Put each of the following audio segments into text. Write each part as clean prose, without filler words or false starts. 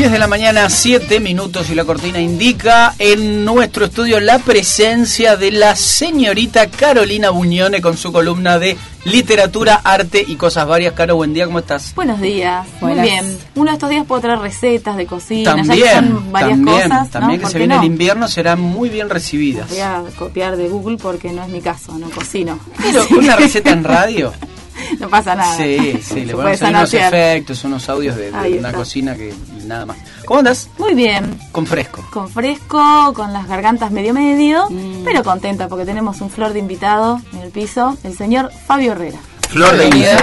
10 de la mañana, 7 minutos y la cortina indica en nuestro estudio la presencia de la señorita Carolina Buñone con su columna de literatura, arte y cosas varias. Caro, buen día, ¿cómo estás? Buenos días, Buenas. Muy bien. Uno de estos días puedo traer recetas de cocina, También, ya que son varias cosas. También ¿no? que se viene el invierno serán muy bien recibidas. Voy a copiar de Google porque no es mi caso, no cocino. Pero una receta en radio. No pasa nada. Sí, le ponemos ahí unos efectos, unos audios de una cocina que y nada más. ¿Cómo andás? Muy bien. Con fresco. Con fresco, con las gargantas medio, pero contenta porque tenemos un flor de invitado en el piso, el señor Fabio Herrera. Flor de guiso.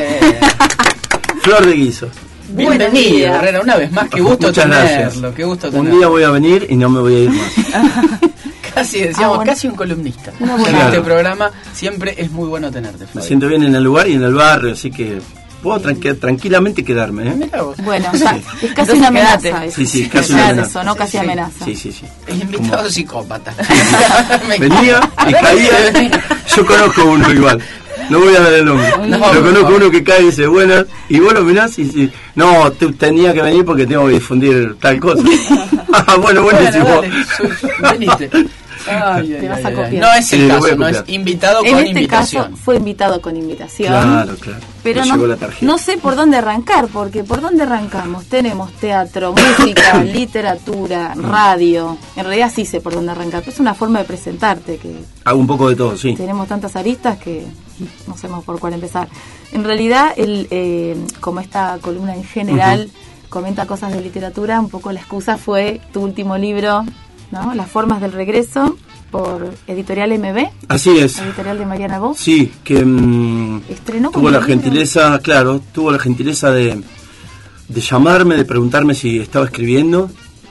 Flor de guiso. Bienvenido, Herrera, una vez más, qué gusto Muchas tenerlo, gracias. Qué gusto tenerlo. Un día voy a venir y no me voy a ir más. Casi decíamos, bueno. Casi un columnista. Una En buena. este programa siempre es muy bueno tenerte, Me Fabio. siento bien en el lugar y en el barrio, así que puedo tranquilamente quedarme, ¿eh? Mirá vos. Bueno, Sí. es casi Entonces una amenaza. quédate. eso. Sí, casi Ya una te amenaza. sonó casi Sí. amenaza. Sí. El invitado psicópata. Me Venía y caía. Yo conozco uno igual. No voy a dar el nombre. No, Pero por conozco favor. uno que cae y dice, buenas. Y vos lo mirás y dices, no, tenía que venir porque tengo que difundir tal cosa. Bueno, buenísimo. Dale, venite. Ay, Te vas a ay. copiar. No es el Sí, lo caso, voy a no es copiar. invitado En con este invitación. caso fue invitado con invitación. Claro. Pero Me no, llegó la tarjeta. no sé por dónde arrancar, porque ¿por dónde arrancamos? Tenemos teatro, música, literatura, radio. En realidad sí sé por dónde arrancar, pero es una forma de presentarte, que Hago un poco de todo, sí. tenemos tantas aristas que no sabemos por cuál empezar. En realidad, como esta columna en general comenta cosas de literatura, un poco la excusa fue tu último libro, ¿no? Las formas del regreso, por Editorial MB, Así es. editorial de Mariana Voz. Sí, que Estrenó tuvo como la libro. gentileza, tuvo la gentileza de llamarme, de preguntarme si estaba escribiendo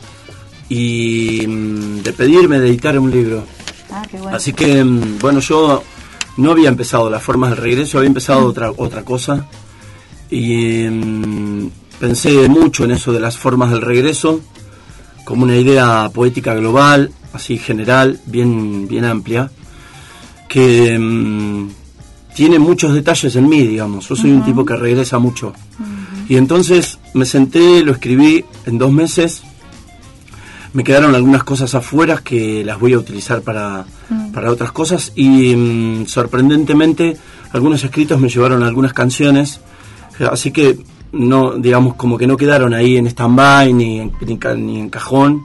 y de pedirme de editar un libro. Ah, qué bueno. Así que, bueno, yo no había empezado las formas del regreso, había empezado otra cosa y pensé mucho en eso de las formas del regreso como una idea poética global, así general, bien amplia, que tiene muchos detalles en mí, digamos. Yo soy un tipo que regresa mucho. Y entonces me senté, lo escribí en 2 meses. Me quedaron algunas cosas afuera que las voy a utilizar para otras cosas. Y sorprendentemente, algunos escritos me llevaron a algunas canciones. Así que, no, digamos, como que no quedaron ahí en stand-by ni en cajón.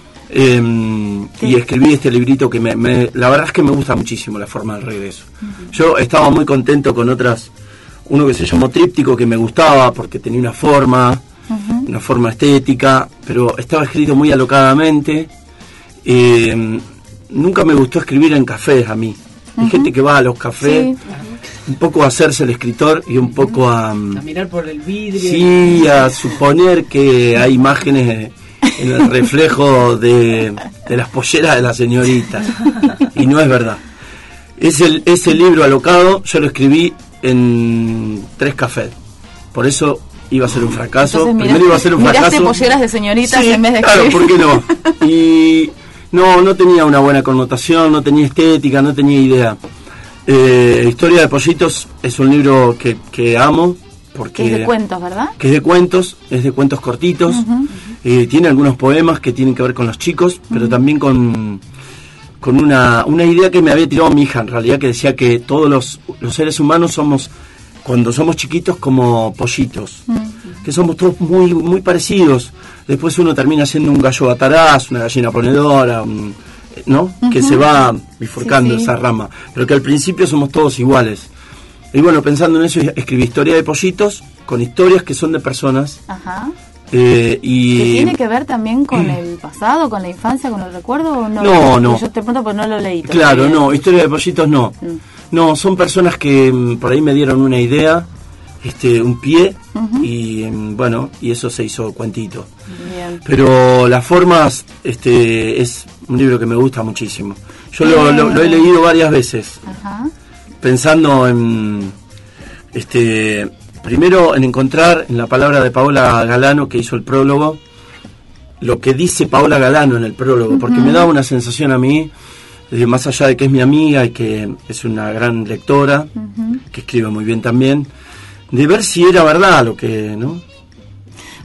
Y escribí este librito que la verdad es que me gusta muchísimo la forma del regreso. Yo estaba muy contento con uno que se llamó Tríptico, que me gustaba porque tenía una forma estética, pero estaba escrito muy alocadamente. Nunca me gustó escribir en cafés a mí. Hay gente que va a los cafés, un poco a hacerse el escritor y un poco a mirar por el vidrio. Sí, a suponer que hay imágenes en el reflejo de las polleras de la señorita. Y no es verdad. Ese libro alocado yo lo escribí en 3 cafés. Por eso iba a ser un fracaso. Entonces, Primero iba a ser un miraste fracaso. polleras de señoritas Sí, en vez de claro, escribir. ¿por qué no? Y no tenía una buena connotación, no tenía estética, no tenía idea. Historia de Pollitos es un libro que amo. Porque, Que es de cuentos, ¿verdad? Que es de cuentos cortitos. Tiene algunos poemas que tienen que ver con los chicos, pero también con una idea que me había tirado mi hija, en realidad, que decía que todos los seres humanos somos, cuando somos chiquitos, como pollitos, que somos todos muy, muy parecidos. Después uno termina siendo un gallo bataraz, una gallina ponedora, ¿no? Que se va bifurcando esa rama, pero que al principio somos todos iguales. Y bueno, pensando en eso, escribí Historia de Pollitos, con historias que son de personas. Ajá. ¿Que tiene que ver también con el pasado, con la infancia, con el recuerdo? ¿O no? No. Yo te pregunto porque no lo leí todavía. Claro, no, Historia de Pollitos no. No, son personas que por ahí me dieron una idea, un pie, y bueno, y eso se hizo cuentito. Bien. Pero las formas, es un libro que me gusta muchísimo. Yo lo he leído varias veces. Ajá. Pensando primero en encontrar en la palabra de Paola Galano, que hizo el prólogo, lo que dice Paola Galano en el prólogo, porque me da una sensación a mí, más allá de que es mi amiga y que es una gran lectora, que escribe muy bien también, de ver si era verdad lo que, ¿no?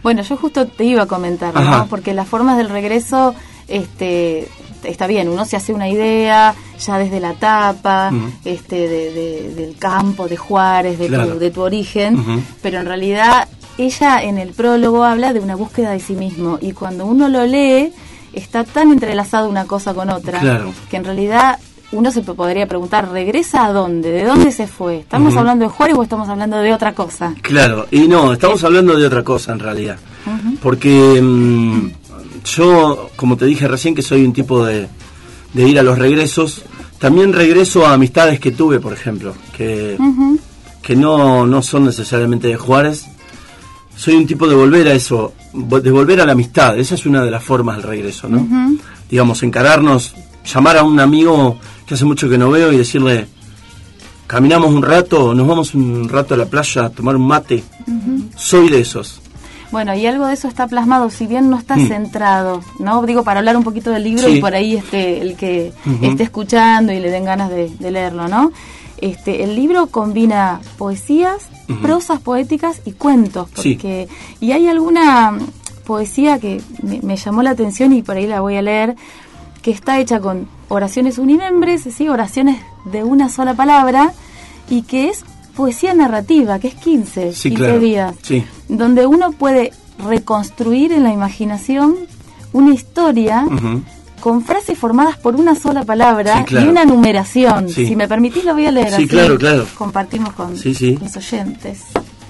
Bueno, yo justo te iba a comentar, ¿no? Porque las formas del regreso, está bien, uno se hace una idea ya desde la tapa, del campo, de Juárez, de tu origen, pero en realidad ella en el prólogo habla de una búsqueda de sí mismo, y cuando uno lo lee está tan entrelazado una cosa con otra, que en realidad uno se podría preguntar, ¿regresa a dónde? ¿De dónde se fue? ¿Estamos hablando de Juárez o estamos hablando de otra cosa? Claro, y no, estamos hablando de otra cosa en realidad, porque yo, como te dije recién, que soy un tipo de ir a los regresos, también regreso a amistades que tuve, por ejemplo, que no son necesariamente de Juárez. Soy un tipo de volver a eso, de volver a la amistad. Esa es una de las formas del regreso, ¿no? Digamos, encararnos, llamar a un amigo que hace mucho que no veo y decirle, caminamos un rato, nos vamos un rato a la playa a tomar un mate. Soy de esos. Bueno, y algo de eso está plasmado, si bien no está centrado, ¿no? Digo, para hablar un poquito del libro y por ahí el que esté escuchando y le den ganas de leerlo, ¿no? El libro combina poesías, prosas poéticas y cuentos, porque y hay alguna poesía que me llamó la atención y por ahí la voy a leer, que está hecha con oraciones unimembres, oraciones de una sola palabra, y que es poesía narrativa, que es 15 días, donde uno puede reconstruir en la imaginación una historia con frases formadas por una sola palabra y una numeración. Si me permitís lo voy a leer así. Claro. Compartimos con los oyentes.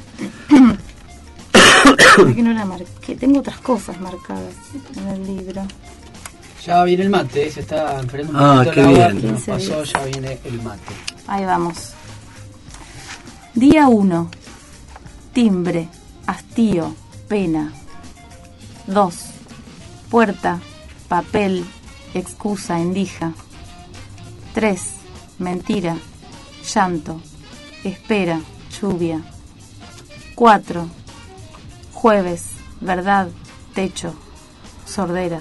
Que no la marqué, tengo otras cosas marcadas en el libro. Ya viene el mate, se está enfriando un poquito el agua, bien. pasó, ya viene el mate. Ahí vamos. Día 1. Timbre, hastío, pena. 2. Puerta, papel, excusa, endija. 3. Mentira, llanto, espera, lluvia. 4. Jueves, verdad, techo, sordera.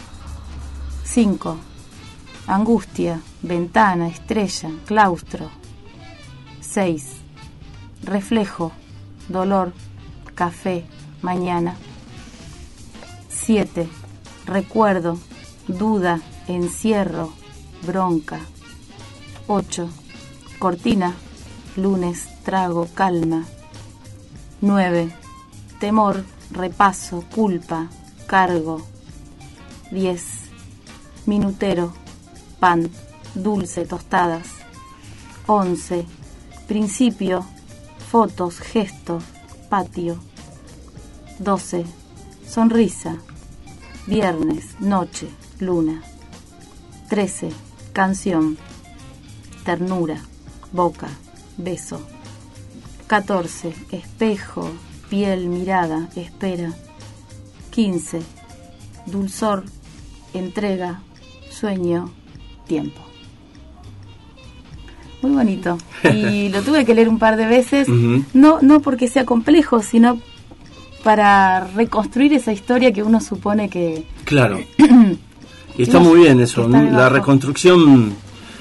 5. Angustia, ventana, estrella, claustro. 6. Reflejo, dolor, café, mañana. 7. Recuerdo, duda, encierro, bronca. 8. Cortina, lunes, trago, calma. 9. Temor, repaso, culpa, cargo. 10. Minutero, pan, dulce, tostadas. 11. Principio, fotos, gestos, patio. 12. Sonrisa, viernes, noche, luna. 13. Canción, ternura, boca, beso. 14. Espejo, piel, mirada, espera. 15. Dulzor, entrega, sueño, tiempo. Muy bonito. Y lo tuve que leer un par de veces, no porque sea complejo, sino para reconstruir esa historia que uno supone que... Claro. Y está muy bien eso. La reconstrucción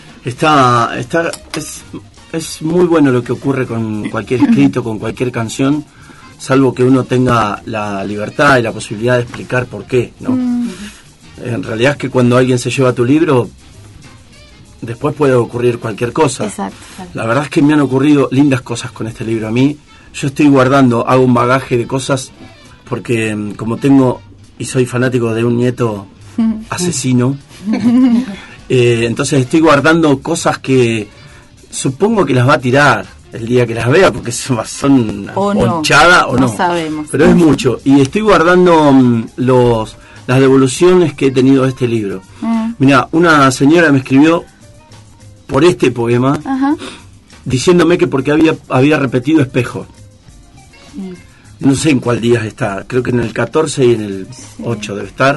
es muy bueno lo que ocurre con cualquier escrito, con cualquier canción, salvo que uno tenga la libertad y la posibilidad de explicar por qué, ¿no? En realidad es que cuando alguien se lleva tu libro, después puede ocurrir cualquier cosa. Exacto. La verdad es que me han ocurrido lindas cosas con este libro. A mí, yo estoy guardando, hago un bagaje de cosas, porque como tengo y soy fanático de un nieto asesino, entonces estoy guardando cosas que supongo que las va a tirar el día que las vea, porque son ponchada o no. No sabemos. Pero es mucho. Y estoy guardando las devoluciones que he tenido de este libro. Mira, una señora me escribió por este poema diciéndome que porque había repetido espejo. No sé en cuál día está, creo que en el 14 y en el 8 debe estar.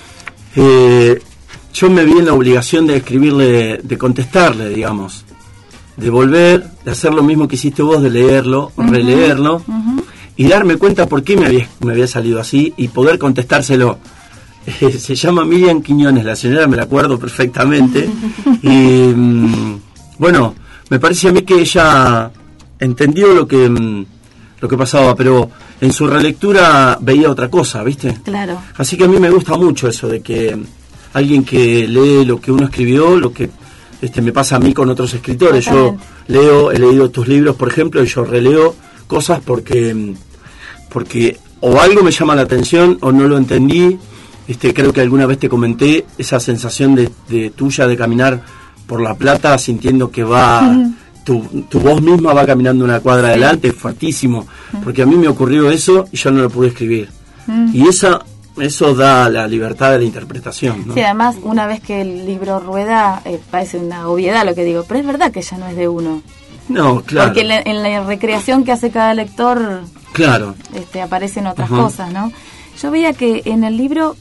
Yo me vi en la obligación de escribirle, de contestarle, digamos, de volver, de hacer lo mismo que hiciste vos, de leerlo, releerlo, y darme cuenta por qué me había salido así y poder contestárselo. Se llama Miriam Quiñones, la señora, me la acuerdo perfectamente. Y bueno, me parece a mí que ella entendió lo lo que pasaba, pero en su relectura veía otra cosa, ¿viste? Claro. Así que a mí me gusta mucho eso de que alguien que lee lo que uno escribió, lo que me pasa a mí con otros escritores. Yo he leído tus libros, por ejemplo, y yo releo cosas porque o algo me llama la atención o no lo entendí. Creo que alguna vez te comenté esa sensación de tuya de caminar por La Plata sintiendo que va tu voz misma va caminando una cuadra adelante, es fuertísimo, porque a mí me ocurrió eso y yo no lo pude escribir. Y eso da la libertad de la interpretación, ¿no? Sí, además, una vez que el libro rueda, parece una obviedad lo que digo, pero es verdad que ya no es de uno. No, claro. Porque en la recreación que hace cada lector, claro, aparecen otras cosas, ¿no? Yo veía que en el libro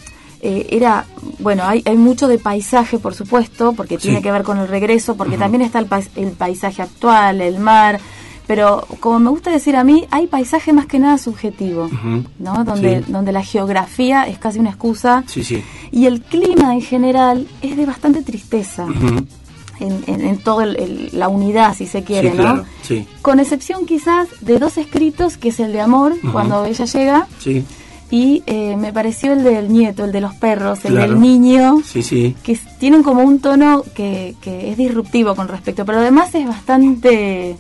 hay mucho de paisaje, por supuesto, porque tiene que ver con el regreso, porque también está el paisaje actual, el mar, pero como me gusta decir a mí, hay paisaje más que nada subjetivo, ¿no? Donde la geografía es casi una excusa, y el clima en general es de bastante tristeza. En toda la unidad, si se quiere, claro, ¿no? Sí. Con excepción quizás de 2 escritos, que es el de amor, cuando ella llega, y me pareció el del nieto, el de los perros, el del niño, que tienen como un tono que es disruptivo con respecto, pero además es bastante,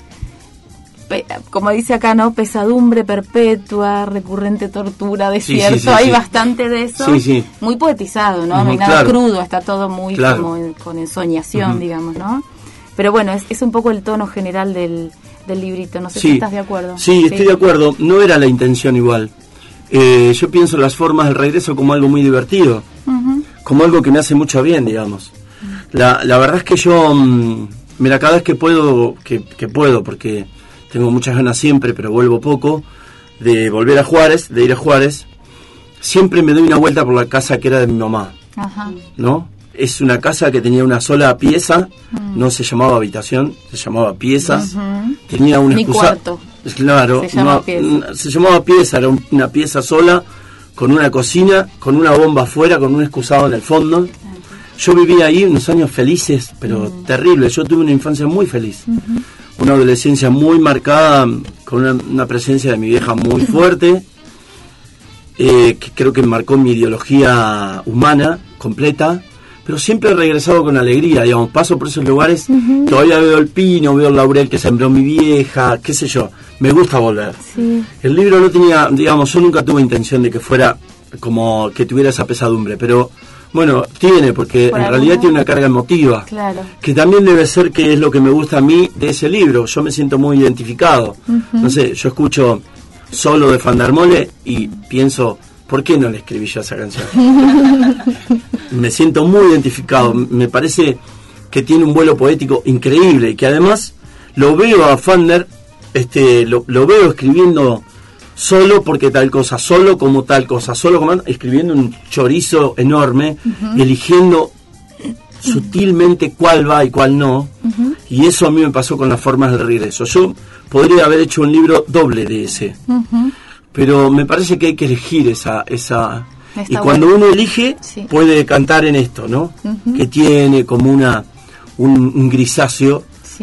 como dice acá, ¿no? Pesadumbre perpetua, recurrente tortura, desierto, hay bastante de eso, muy poetizado, ¿no? No hay nada crudo, está todo muy como con ensoñación, digamos, ¿no? Pero bueno, es un poco el tono general del librito, no sé si estás de acuerdo. Sí, estoy de acuerdo, no era la intención igual. Yo pienso las formas del regreso como algo muy divertido, como algo que me hace mucho bien, digamos. La verdad es que yo, mira, cada vez que puedo, porque tengo muchas ganas siempre, pero vuelvo poco, de volver a Juárez, de ir a Juárez, siempre me doy una vuelta por la casa que era de mi mamá, ¿no? Es una casa que tenía una sola pieza, no se llamaba habitación, se llamaba pieza, tenía un cuarto. Claro, se llamaba pieza, era una pieza sola, con una cocina, con una bomba afuera, con un excusado en el fondo. Yo vivía ahí unos años felices, pero terribles. Yo tuve una infancia muy feliz, una adolescencia muy marcada, con una presencia de mi vieja muy fuerte, que creo que marcó mi ideología humana completa. Pero siempre he regresado con alegría, digamos, paso por esos lugares, todavía veo el pino, veo el laurel que sembró mi vieja, qué sé yo, me gusta volver. El libro no tenía, digamos, yo nunca tuve intención de que fuera como que tuviera esa pesadumbre, pero bueno, tiene, porque en realidad tiene una carga emotiva, que también debe ser que es lo que me gusta a mí de ese libro, yo me siento muy identificado, no sé, yo escucho Solo de Fandarmole y pienso, ¿por qué no le escribí yo esa canción? Me siento muy identificado, me parece que tiene un vuelo poético increíble y que además lo veo a Fander, lo veo escribiendo solo porque tal cosa, solo como tal cosa, solo como escribiendo un chorizo enorme, eligiendo sutilmente cuál va y cuál no, y eso a mí me pasó con las formas del regreso. Yo podría haber hecho un libro doble de ese, pero me parece que hay que elegir esa y cuando uno elige puede cantar en esto, ¿no? Que tiene como un grisáceo.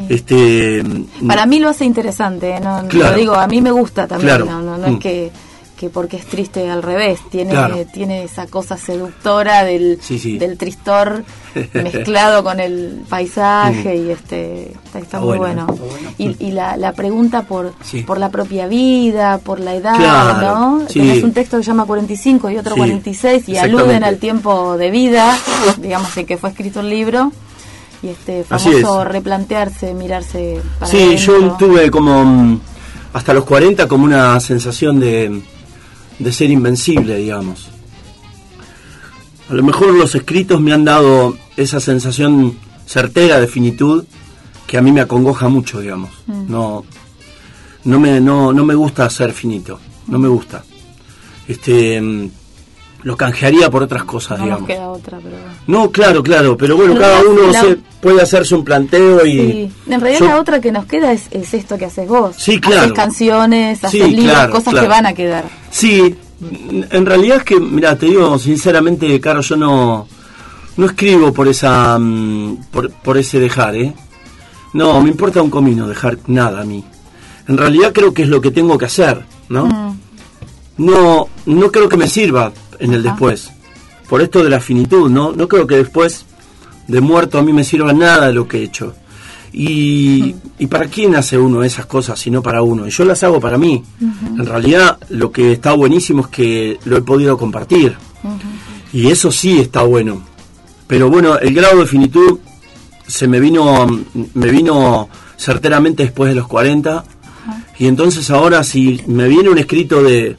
Para mí lo hace interesante, ¿no? Lo digo, a mí me gusta también, no es que porque es triste, al revés, tiene esa cosa seductora del tristor mezclado con el paisaje y está muy bueno. Y la pregunta por la propia vida, por la edad, ¿no? Tenés un texto que se llama 45 y otro 46 y aluden al tiempo de vida, digamos, en que fue escrito el libro. Y famoso replantearse, mirarse para adentro. Yo tuve como hasta los 40 como una sensación de ser invencible, digamos. A lo mejor los escritos me han dado esa sensación certera de finitud que a mí me acongoja mucho, digamos. No me gusta ser finito, no me gusta. Lo canjearía por otras cosas, digamos. No nos queda otra, pero... No, claro, pero bueno, cada uno puede hacerse un planteo y... En realidad la otra que nos queda es esto que haces vos. Sí, claro. Haces canciones, haces libros, cosas que van a quedar. Sí, en realidad es que, mira, te digo sinceramente, Caro, yo no escribo por esa por ese dejar, No, me importa un comino dejar nada a mí. en realidad creo que es lo que tengo que hacer, ¿no? No creo que me sirva en el después. Por esto de la finitud, ¿no? No creo que después de muerto a mí me sirva nada de lo que he hecho. ¿Y para quién hace uno esas cosas si no para uno? Y yo las hago para mí. En realidad lo que está buenísimo es que lo he podido compartir. Y eso sí está bueno. Pero bueno, el grado de finitud me vino certeramente después de los 40. Y entonces ahora si me viene un escrito de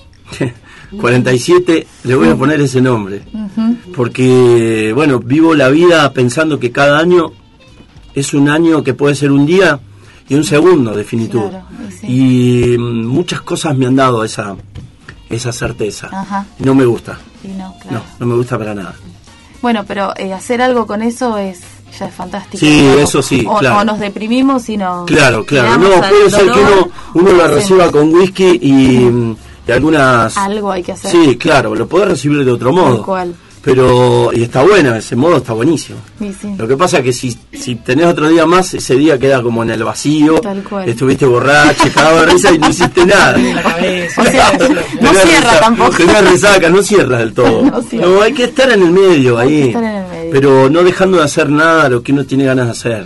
47, le voy a poner ese nombre. Porque, bueno, vivo la vida pensando que cada año es un año que puede ser un día y un segundo de finitud. Claro, y muchas cosas me han dado esa certeza. No me gusta. No me gusta para nada. Bueno, pero hacer algo con eso ya es fantástico. Sí, ¿no? Eso sí, claro. O nos deprimimos y no... Claro. No, puede ser que uno lo reciba con whisky y algunas... Algo hay que hacer. Sí, claro, lo podés recibir de otro modo. Tal cual. Pero, y está bueno, ese modo está buenísimo. Sí. Lo que pasa es que si tenés otro día más, ese día queda como en el vacío. Tal cual. Estuviste borracho, cagado de risa y no hiciste nada. O sea, no cierra tampoco. Tenés resaca, no cierras del todo. No, hay que estar en el medio ahí. Pero no dejando de hacer nada lo que uno tiene ganas de hacer.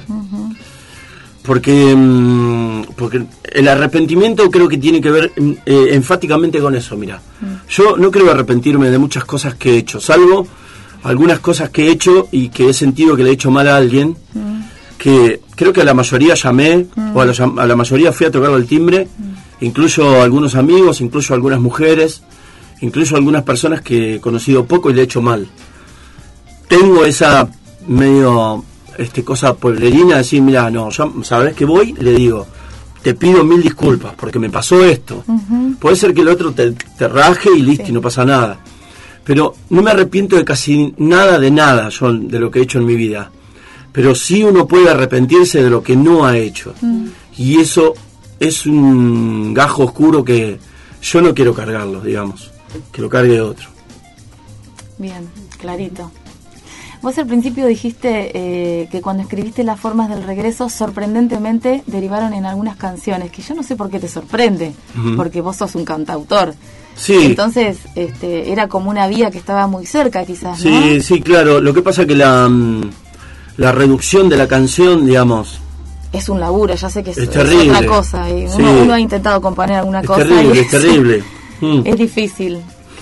Porque el arrepentimiento creo que tiene que ver enfáticamente con eso. Mira, yo no creo arrepentirme de muchas cosas que he hecho, salvo algunas cosas que he hecho y que he sentido que le he hecho mal a alguien, que creo que a la mayoría llamé, o a la mayoría fui a tocar el timbre, incluso a algunos amigos, incluso a algunas mujeres, incluso a algunas personas que he conocido poco y le he hecho mal. Tengo esa medio... cosa pueblerina, de decir, mira, no, ya sabes que voy, le digo, te pido 1000 disculpas porque me pasó esto. Puede ser que el otro te raje y listo, y no pasa nada. Pero no me arrepiento de casi nada yo de lo que he hecho en mi vida. Pero sí uno puede arrepentirse de lo que no ha hecho. Y eso es un gajo oscuro que yo no quiero cargarlo, digamos, que lo cargue otro. Bien, clarito. Vos al principio dijiste que cuando escribiste Las formas del regreso, sorprendentemente derivaron en algunas canciones, que yo no sé por qué te sorprende, porque vos sos un cantautor. Sí. Entonces, era como una vía que estaba muy cerca, quizás, ¿no? Sí, claro. Lo que pasa es que la reducción de la canción, digamos... Es un laburo, ya sé que es terrible. Otra cosa. Y uno ha intentado componer alguna cosa. Es terrible. Es difícil.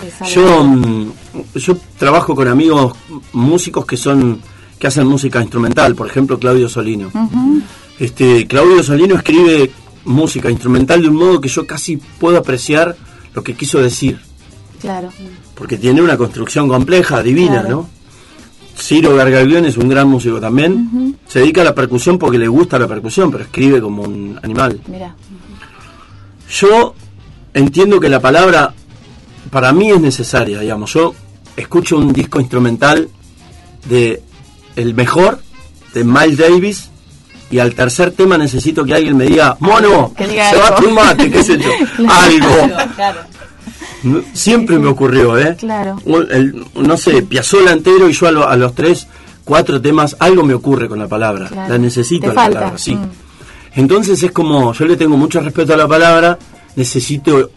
Yo trabajo con amigos músicos que hacen música instrumental, por ejemplo Claudio Solino. Claudio Solino escribe música instrumental de un modo que yo casi puedo apreciar lo que quiso decir. Claro. Porque tiene una construcción compleja, divina, claro. ¿No? Ciro Gargaglione es un gran músico también. Se dedica a la percusión porque le gusta la percusión, pero escribe como un animal. Mirá. Yo entiendo que la palabra para mí es necesaria, digamos. Yo escucho un disco instrumental de el mejor, de Miles Davis, y al tercer tema necesito que alguien me diga, mono, se va tu mate, qué sé yo, algo. Claro. Siempre me ocurrió, Claro. No sé, Piazzolla entero y yo a los 3, 4 temas, algo me ocurre con la palabra. Claro. La necesito la palabra, sí. Entonces es como, yo le tengo mucho respeto a la palabra, necesito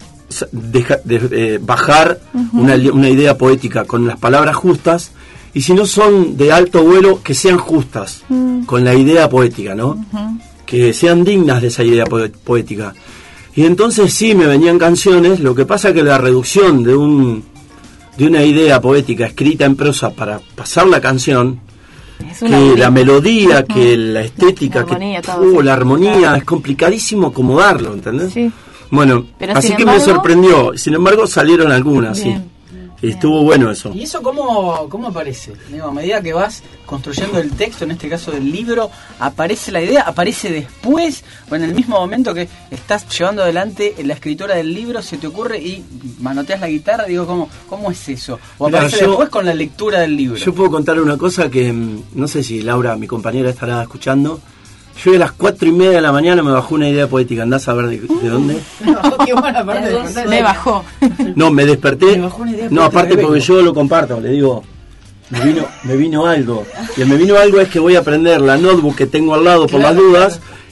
bajar una idea poética con las palabras justas, y si no son de alto vuelo, que sean justas con la idea poética, ¿no? Que sean dignas de esa idea poética. Y entonces sí me venían canciones. Lo que pasa que la reducción de una idea poética escrita en prosa para pasar la canción, que la melodía, que la estética, la armonía, es complicadísmo acomodarlo, ¿entendés? Sí. Bueno, pero así que me sorprendió. Sin embargo, salieron algunas, bien, sí. Y estuvo bueno eso. ¿Y eso cómo aparece? Digo, a medida que vas construyendo el texto, en este caso del libro, ¿aparece la idea? ¿Aparece después? ¿O en el mismo momento que estás llevando adelante la escritura del libro, se te ocurre y manoteas la guitarra? Digo, ¿cómo es eso? ¿O aparece después con la lectura del libro? Yo puedo contar una cosa que no sé si Laura, mi compañera, estará escuchando. Yo a las 4:30 de la mañana me bajó una idea poética. ¿Andás a ver de dónde? Me bajó. No, me desperté. No, aparte porque yo lo comparto. Le digo, me vino algo. Y el me vino algo es que voy a prender la notebook que tengo al lado por las dudas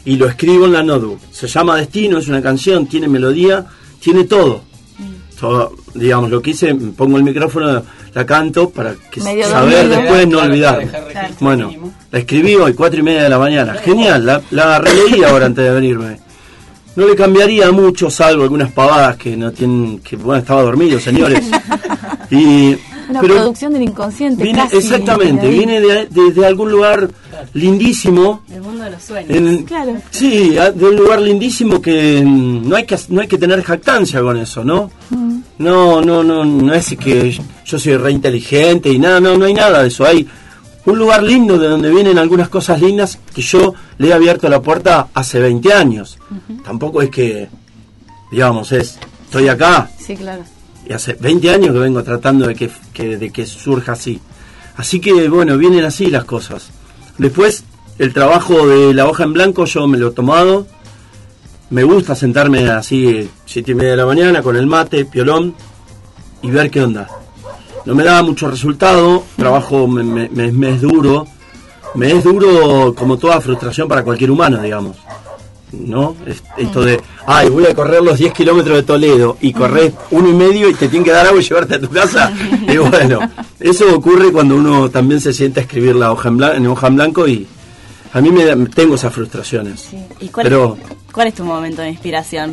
y lo escribo en la notebook. Se llama Destino, es una canción, tiene melodía, tiene todo. Todo, digamos, lo que hice, pongo el micrófono, la canto para que saber después no olvidar. Bueno, la escribí hoy 4:30 de la mañana. Genial, la releí ahora antes de venirme. No le cambiaría mucho, salvo algunas pavadas que no tienen, que bueno, estaba dormido, señores. Una producción del inconsciente. Viene, casi, exactamente, viene de algún lugar lindísimo. El mundo de los sueños. Claro. Sí, de un lugar lindísimo que no hay que tener jactancia con eso, ¿no? No es que yo soy re inteligente y nada, no hay nada de eso. Hay un lugar lindo de donde vienen algunas cosas lindas que yo le he abierto la puerta hace 20 años. Tampoco es que, digamos, estoy acá. Sí, claro. Y hace 20 años que vengo tratando de que surja así. Así que, bueno, vienen así las cosas. Después, el trabajo de la hoja en blanco yo me lo he tomado. Me gusta sentarme así 7:30 de la mañana con el mate, piolón, y ver qué onda. No me da mucho resultado, trabajo me es duro. Me es duro como toda frustración para cualquier humano, digamos. ¿No? Esto de, voy a correr los 10 kilómetros de Toledo y corres 1,5 y te tienen que dar agua y llevarte a tu casa. Y bueno, eso ocurre cuando uno también se sienta a escribir en hoja en blanco y a mí tengo esas frustraciones. Sí. ¿Y cuál es tu momento de inspiración?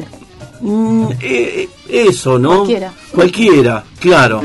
Eso, ¿no? Cualquiera, claro.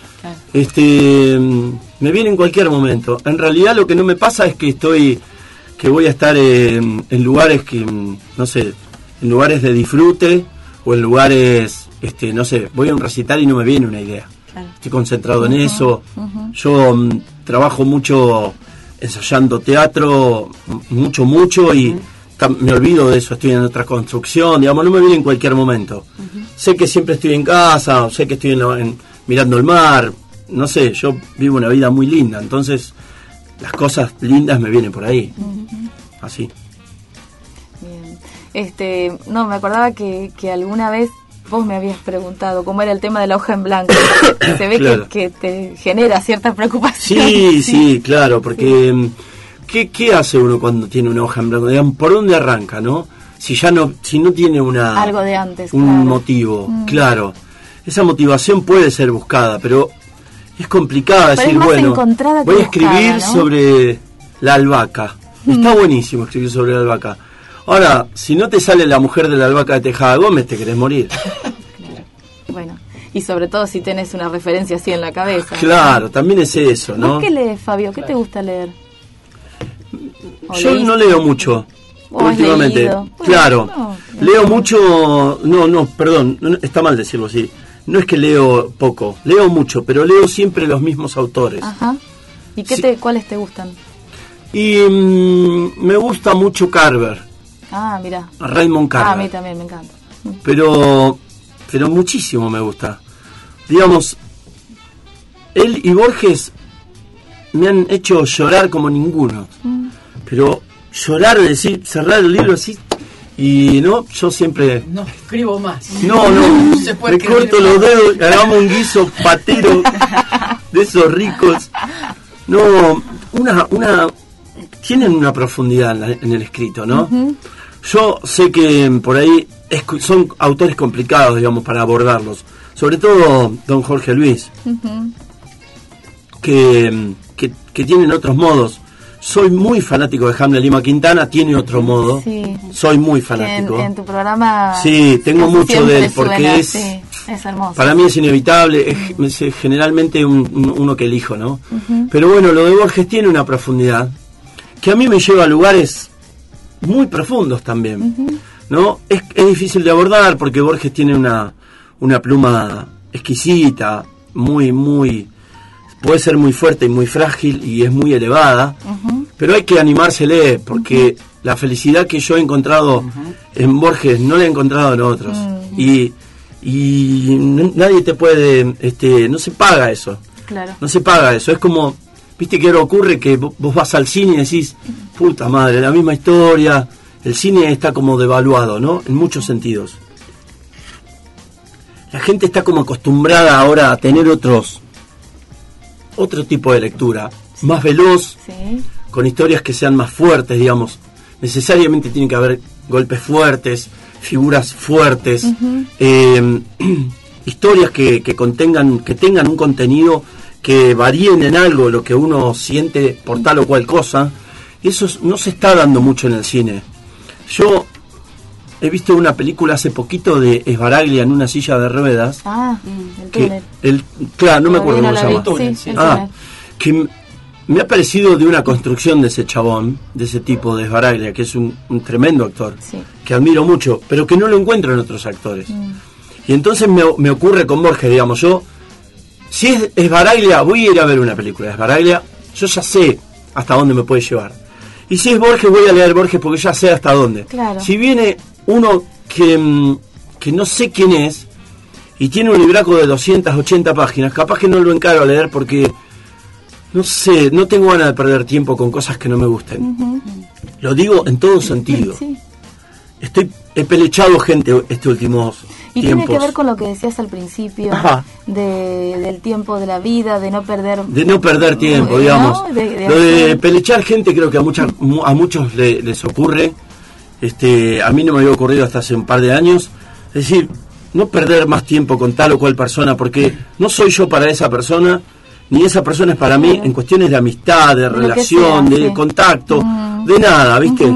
Me viene en cualquier momento. En realidad lo que no me pasa es que voy a estar en lugares que, no sé, en lugares de disfrute o en lugares, no sé, voy a un recital y no me viene una idea. Claro. Estoy concentrado en eso. Yo trabajo mucho ensayando teatro, mucho y me olvido de eso, estoy en otra construcción, digamos, no me viene en cualquier momento. Sé que siempre estoy en casa, sé que estoy mirando el mar, no sé, yo vivo una vida muy linda, entonces las cosas lindas me vienen por ahí. Así. Bien. No, me acordaba que alguna vez vos me habías preguntado cómo era el tema de la hoja en blanco. Se ve claro. que te genera cierta preocupación. Sí, claro, porque ¿qué hace uno cuando tiene una hoja en blanco? Digamos, ¿por dónde arranca, no? Si no tiene algo de antes, un motivo, claro. Esa motivación puede ser buscada, pero es complicada decir, bueno, voy a escribir sobre la albahaca. Está buenísimo escribir sobre la albahaca. Ahora, si no te sale La mujer de la albahaca de Tejada Gómez, te querés morir. Bueno, y sobre todo si tenés una referencia así en la cabeza. Claro, también es eso, ¿no? ¿Vos qué lees, Fabio? ¿Qué te gusta leer? Yo no leo mucho últimamente. Claro, leo mucho. Perdón, está mal decirlo así. No es que leo poco, leo mucho, pero leo siempre los mismos autores. Ajá. ¿Y cuáles te gustan? Y me gusta mucho Carver. Ah, mira. Raymond Carver. A mí también me encanta. Pero muchísimo me gusta. Digamos, él y Borges me han hecho llorar como ninguno. Pero llorar, decir, cerrar el libro así. Y no, yo siempre... No escribo más. No, me corto los dedos, hagamos un guiso patero de esos ricos. No, tienen una profundidad en el escrito, ¿no? Yo sé que por ahí son autores complicados, digamos, para abordarlos. Sobre todo don Jorge Luis, que tienen otros modos. Soy muy fanático de Hamlet Lima Quintana, tiene otro modo. Sí. Soy muy fanático. En tu programa. Sí, tengo mucho de él porque es hermoso. Para mí es inevitable, es generalmente uno que elijo, ¿no? Pero bueno, lo de Borges tiene una profundidad que a mí me lleva a lugares muy profundos también, ¿no? Es difícil de abordar porque Borges tiene una pluma exquisita, puede ser muy fuerte y muy frágil y es muy elevada, pero hay que animarse a leer porque la felicidad que yo he encontrado en Borges no la he encontrado en otros y nadie te puede, no se paga eso. Claro. No se paga eso, es como, viste que ahora ocurre que vos vas al cine y decís, puta madre, la misma historia, el cine está como devaluado, ¿no? En muchos sentidos. La gente está como acostumbrada ahora a tener otro tipo de lectura, más veloz, con historias que sean más fuertes, digamos. necesariamente tiene que haber golpes fuertes, figuras fuertes, historias que tengan un contenido que varíen en algo lo que uno siente por tal o cual cosa, y eso no se está dando mucho en el cine. Yo he visto una película hace poquito de Sbaraglia en una silla de ruedas. El túnel. Claro, no me acuerdo cómo se llama. Sí, el túnel. Que me ha parecido de una construcción de ese chabón, de ese tipo de Sbaraglia, que es un tremendo actor, que admiro mucho, pero que no lo encuentro en otros actores. Y entonces me ocurre con Borges, digamos, yo, si es Sbaraglia, voy a ir a ver una película de Sbaraglia, yo ya sé hasta dónde me puede llevar. Y si es Borges, voy a leer Borges porque ya sé hasta dónde. Claro. Si viene uno que no sé quién es y tiene un libraco de 280 páginas, capaz que no lo encaro a leer porque, no sé, no tengo ganas de perder tiempo con cosas que no me gusten. Lo digo en todo sentido. Sí. He pelechado gente estos últimos y tiempos. Tiene que ver con lo que decías al principio, del tiempo de la vida, de no perder... De no perder tiempo, digamos. ¿No? Lo de pelechar gente creo que a muchos les ocurre. A mí no me había ocurrido hasta hace un par de años. Es decir, no perder más tiempo con tal o cual persona, porque no soy yo para esa persona, ni esa persona es para mí, en cuestiones de amistad, de relación, de contacto, de nada, ¿viste?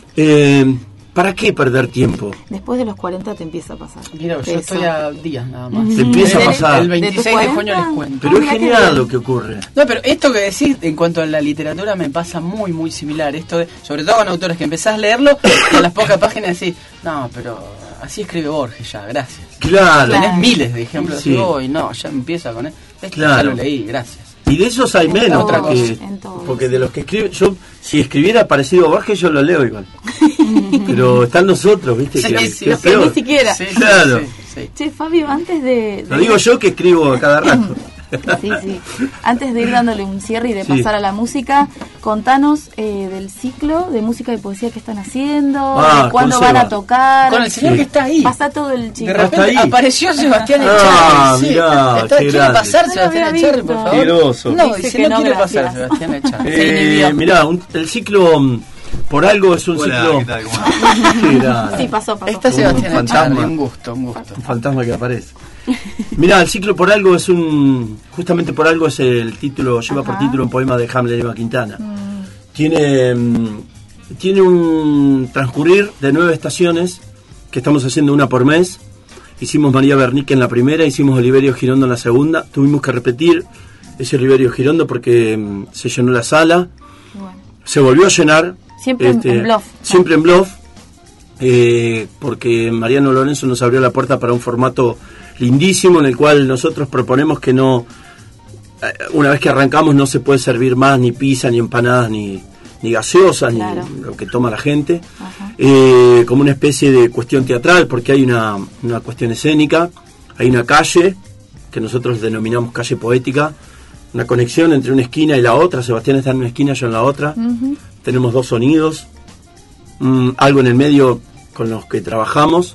¿Para qué perder tiempo? Después de los 40 te empieza a pasar. Mira, yo estoy a días nada más. Te empieza a pasar. El 26 de junio les cuento. Pero es genial lo que ocurre. No, pero esto que decís en cuanto a la literatura me pasa muy, muy similar. Esto de, sobre todo con autores que empezás a leerlo y a las pocas páginas decís, no, pero así escribe Borges ya, gracias. Claro. Tenés miles de ejemplos. Sí. Digo, no, ya empieza con esto. Claro. Ya lo leí, gracias. Y de esos hay menos, porque de los que escriben, yo si escribiera parecido a Borges yo lo leo igual. Pero están los otros, ¿viste? Sí, que es que peor. ni siquiera. Sí, Claro. Sí. Che, Fabio, antes de... Lo digo yo que escribo a cada rato. Sí. Antes de ir dándole un cierre y de pasar a la música, contanos del ciclo de música y poesía que están haciendo, de cuándo van a tocar. Con el señor que está ahí. Pasa todo el chico. De repente apareció Sebastián Echarri. Mirá, ¿Quiere pasar Sebastián Echarri, por favor? Groso. No, Dice si que no no, quiere gracias. pasar Sebastián Echarri. Mirá, el ciclo, por algo es un ciclo... ¿Qué tal? ¿Cómo va? Sí, pasó. Está Sebastián Un Echarri, fantasma. un gusto. Un fantasma que aparece. Mirá, el ciclo por algo es justamente por algo es el título, lleva por título un poema de Hamlet de Eva Quintana. Tiene un transcurrir de 9 estaciones, que estamos haciendo una por mes. Hicimos María Bernique en la primera, hicimos Oliverio Girondo en la segunda. Tuvimos que repetir ese Oliverio Girondo porque se llenó la sala. Bueno. Se volvió a llenar. Siempre en bluff. Siempre en bluff. Porque Mariano Lorenzo nos abrió la puerta para un formato lindísimo en el cual nosotros proponemos que no, una vez que arrancamos no se puede servir más ni pizza, ni empanadas, ni gaseosas, claro, ni lo que toma la gente, como una especie de cuestión teatral, porque hay una cuestión escénica, hay una calle que nosotros denominamos calle poética, una conexión entre una esquina y la otra. Sebastián está en una esquina, yo en la otra. Tenemos 2 sonidos, algo en el medio con los que trabajamos.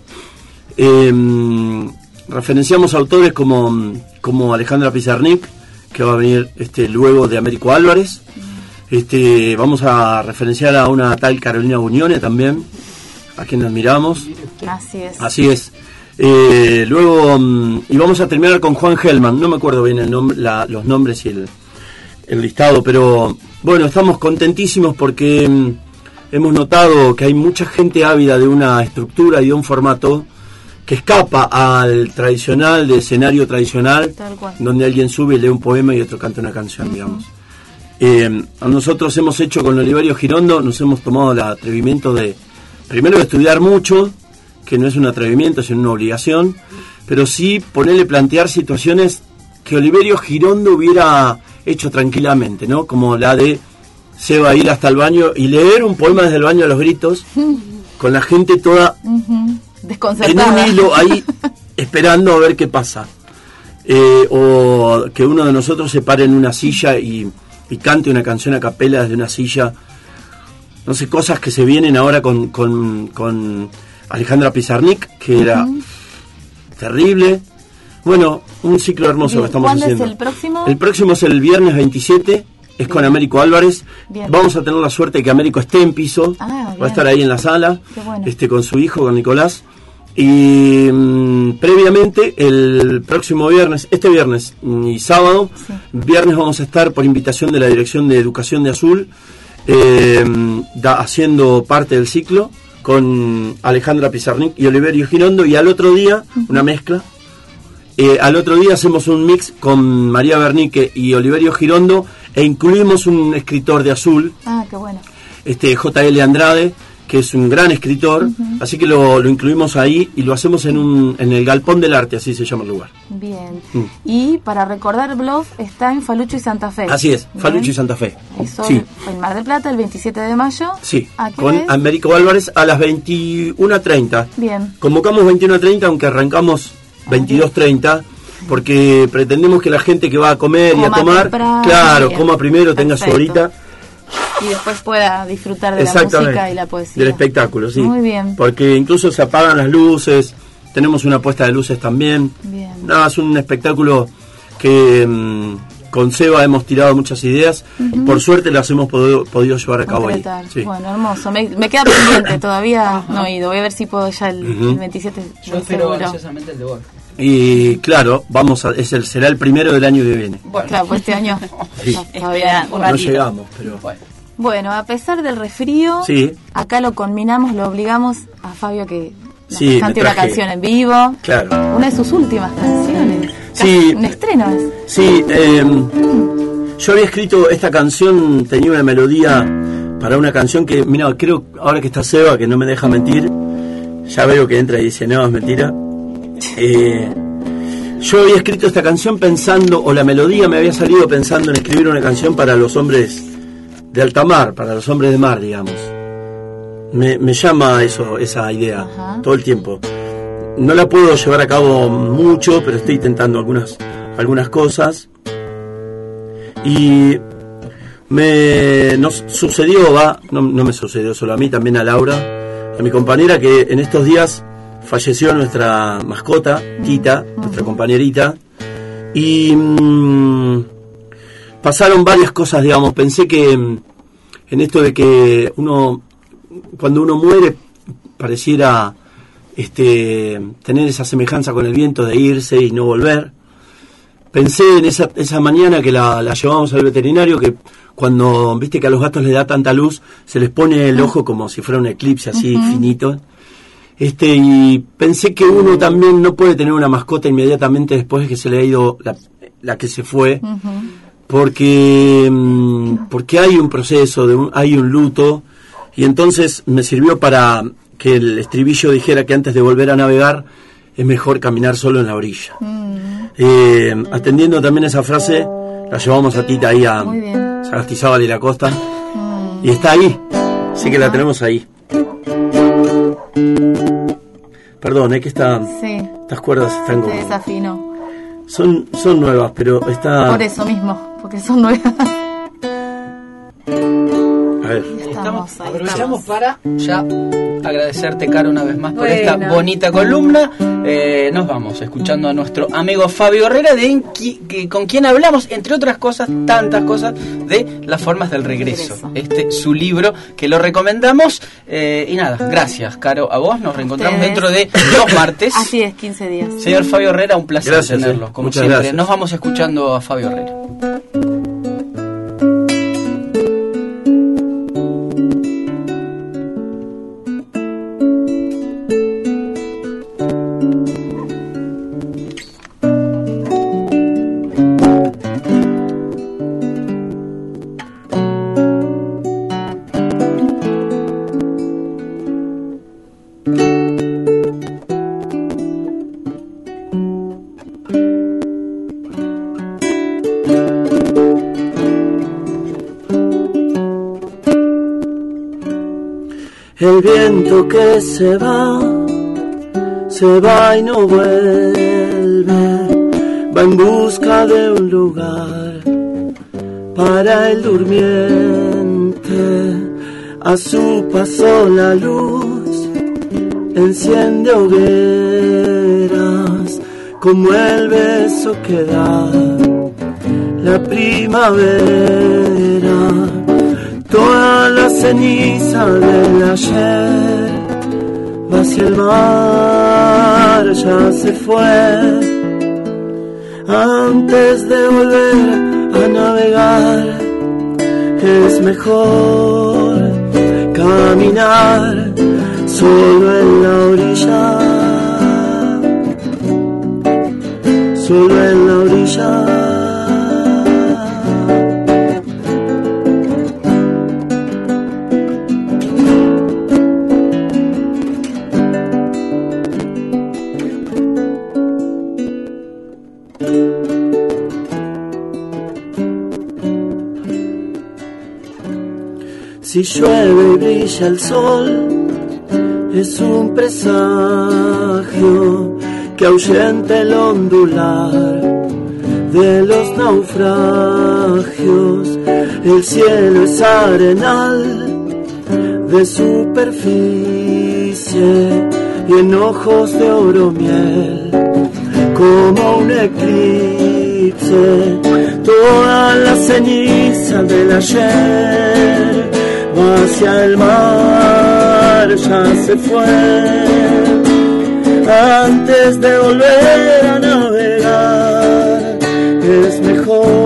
Referenciamos autores como Alejandra Pizarnik, que va a venir luego de Américo Álvarez. Vamos a referenciar a una tal Carolina Buñone también, a quien admiramos. Así es. Luego, y vamos a terminar con Juan Gelman. No me acuerdo bien los nombres y el listado, pero bueno, estamos contentísimos porque hemos notado que hay mucha gente ávida de una estructura y de un formato que escapa al tradicional, de escenario tradicional, donde alguien sube y lee un poema y otro canta una canción, digamos. Nosotros hemos hecho con Oliverio Girondo, nos hemos tomado el atrevimiento de, primero, de estudiar mucho, que no es un atrevimiento, sino una obligación, pero sí plantear situaciones que Oliverio Girondo hubiera hecho tranquilamente, ¿no? Como la de se va a ir hasta el baño y leer un poema desde el baño a los gritos, con la gente toda desconcertada, en un hilo ahí esperando a ver qué pasa, o que uno de nosotros se pare en una silla y cante una canción a capela desde una silla. No sé, cosas que se vienen ahora con Alejandra Pizarnik, que era terrible. Bueno, un ciclo hermoso que estamos haciendo. ¿Cuándo es el próximo? El próximo es el viernes 27 es con Américo Álvarez. Bien. Vamos a tener la suerte de que Américo esté en piso, va a estar ahí en la sala, bueno. con su hijo, con Nicolás. Y previamente, el próximo viernes, este viernes y sábado, viernes vamos a estar por invitación de la Dirección de Educación de Azul, haciendo parte del ciclo con Alejandra Pizarnik y Oliverio Girondo, y al otro día, una mezcla. Al otro día hacemos un mix con María Bernique y Oliverio Girondo e incluimos un escritor de Azul, qué bueno. J.L. Andrade, que es un gran escritor, así que lo incluimos ahí y lo hacemos en el Galpón del Arte, así se llama el lugar. Bien. Y para recordar, Bluff está en Falucho y Santa Fe. Así es, ¿bien? Falucho y Santa Fe. Eso en Mar del Plata el 27 de mayo. Sí, con Américo Álvarez a las 21:30. Bien. Convocamos 21:30, aunque arrancamos 22:30, porque pretendemos que la gente que va a comer y a tomar, coma primero, tenga su horita. Y después pueda disfrutar de la música y la poesía. Del espectáculo, sí. Muy bien. Porque incluso se apagan las luces, tenemos una puesta de luces también. Bien. Nada, es un espectáculo que con Seba hemos tirado muchas ideas. Por suerte las hemos podido llevar a cabo ahí. Sí. Bueno, hermoso. Me queda pendiente, todavía no he ido. Voy a ver si puedo ya el 27. Yo espero ansiosamente el de Borges. Y claro, será el primero del año que viene. Bueno, claro, pues este año todavía no llegamos, pero bueno, a pesar del resfrío, acá lo combinamos, lo obligamos a Fabio que nos cante una canción en vivo. Claro. Una de sus últimas canciones. Sí. Un estreno es. Sí, yo había escrito esta canción, tenía una melodía para una canción que, mira, creo, ahora que está Seba, que no me deja mentir, ya veo que entra y dice, no, es mentira. Yo había escrito esta canción pensando, o la melodía me había salido pensando en escribir una canción para los hombres de alta mar, para los hombres de mar, digamos. Me llama esa idea todo el tiempo. No la puedo llevar a cabo mucho, pero estoy intentando algunas cosas. Y nos sucedió, no me sucedió solo a mí, también a Laura, a mi compañera, que en estos días falleció nuestra mascota, Tita, nuestra compañerita, y pasaron varias cosas, digamos. Pensé que en esto de que cuando uno muere, pareciera tener esa semejanza con el viento de irse y no volver. Pensé en esa mañana que la llevamos al veterinario, que cuando, viste que a los gatos les da tanta luz, se les pone el ojo como si fuera un eclipse así finito. Y pensé que uno también no puede tener una mascota inmediatamente después de que se le ha ido la que se fue, porque hay un proceso, hay un luto, y entonces me sirvió para que el estribillo dijera que antes de volver a navegar es mejor caminar solo en la orilla. Atendiendo también esa frase, la llevamos a Tita ahí a Sagastizábal y la Costa, y está ahí, sí que la tenemos ahí. Perdón, que estas cuerdas están como... Se desafinó. Son nuevas, pero está... Por eso mismo, porque son nuevas. A ver. Aprovechamos para ya agradecerte, Caro, una vez más por esta bonita columna. Nos vamos escuchando a nuestro amigo Fabio Herrera, con quien hablamos, entre otras cosas, tantas cosas, de las formas del regreso. Su libro, que lo recomendamos. Y nada, gracias, Caro, a vos. Nos reencontramos dentro de 2 martes. Así es, 15 días. Señor Fabio Herrera, un placer tenerlo, como muchas siempre. Gracias. Nos vamos escuchando a Fabio Herrera. El viento que se va y no vuelve, va en busca de un lugar para el durmiente. A su paso la luz enciende hogueras como el beso que da la primavera, toda la ceniza del ayer va hacia el mar, ya se fue. Antes de volver a navegar, es mejor caminar solo en la orilla, solo en la orilla. Si llueve y brilla el sol, es un presagio que ahuyente el ondular de los naufragios. El cielo es arenal de superficie y en ojos de oro miel, como un eclipse. Toda la ceniza del ayer va hacia el mar, ya se fue. Antes de volver a navegar, es mejor